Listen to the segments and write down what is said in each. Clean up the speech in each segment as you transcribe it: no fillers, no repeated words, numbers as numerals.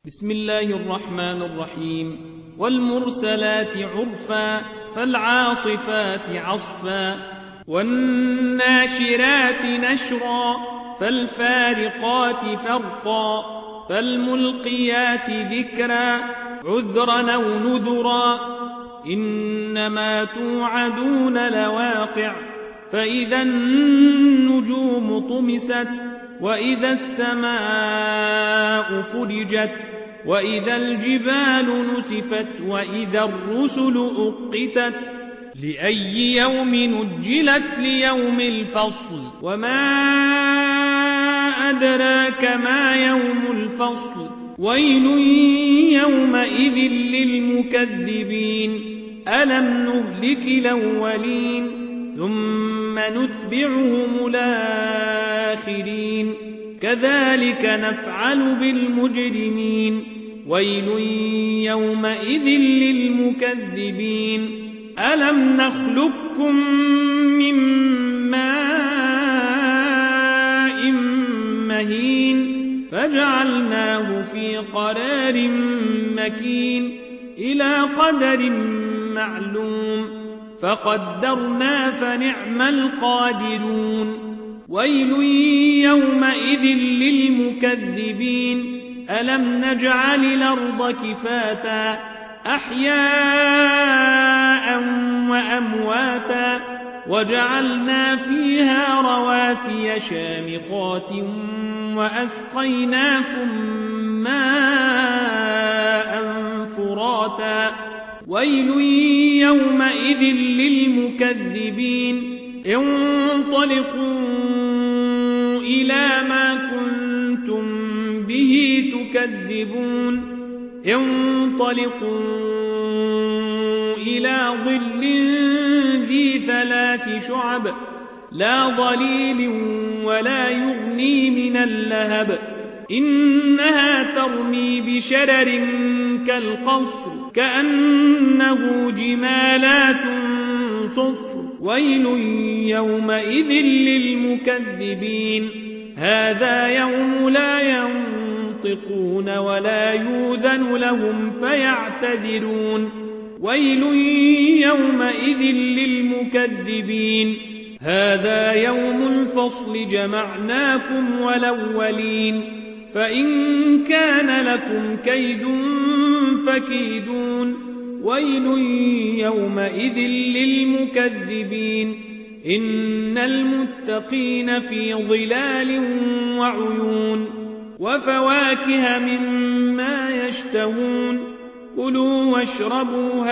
بسم الله الرحمن الرحيم. والمرسلات عرفا فالعاصفات عصفا والناشرات نشرا فالفارقات فرقا فالملقيات ذكرا عذرا أو نذرا إنما توعدون لواقع فإذا النجوم طمست وإذا السماء فرجت وإذا الجبال نسفت وإذا الرسل أقتت لأي يوم نجلت ليوم الفصل وما أدراك ما يوم الفصل ويل يومئذ للمكذبين ألم نهلك الأولين ثم نتبعهم الآخرين كذلك نفعل بالمجرمين ويل يومئذ للمكذبين ألم نخلقكم من ماء مهين فجعلناه في قرار مكين إلى قدر معلوم فقدرنا فنعم القادرون ويل يومئذ للمكذبين ألم نجعل الأرض كفاتا أحياء وأمواتا وجعلنا فيها رواسي شامخات وأسقيناكم ماء فراتا ويل يومئذ للمكذبين انطلقوا إلى ما كنتم به تكذبون انطلقوا إلى ظل ذي 3 شعب لا ظليل ولا يغني من اللهب إنها ترمي بشرر كالقصر كأنه جمالات صفر ويل يومئذ للمكذبين هذا يوم لا ينطقون ولا يؤذن لهم فيعتذرون ويل يومئذ للمكذبين هذا يوم الفصل جمعناكم والأولين فإن كان لكم كيد فكيدون ويل يومئذ للمكذبين إن المتقين في ظلال وعيون وفواكه مما يشتهون كلوا واشربوا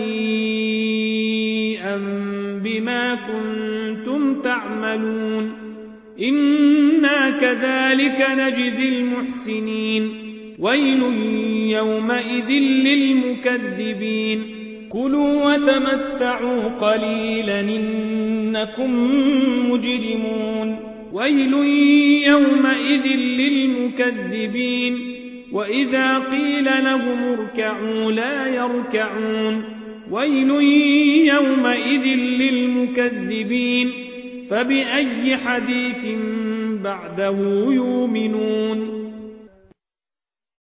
هنيئا بما كنتم تعملون إنا كذلك نجزي المحسنين ويل يومئذ للمكذبين كلوا وتمتعوا قليلا إنكم مجرمون ويل يومئذ للمكذبين وإذا قيل لهم اركعوا لا يركعون ويل يومئذ للمكذبين فبأي حديث بعده يؤمنون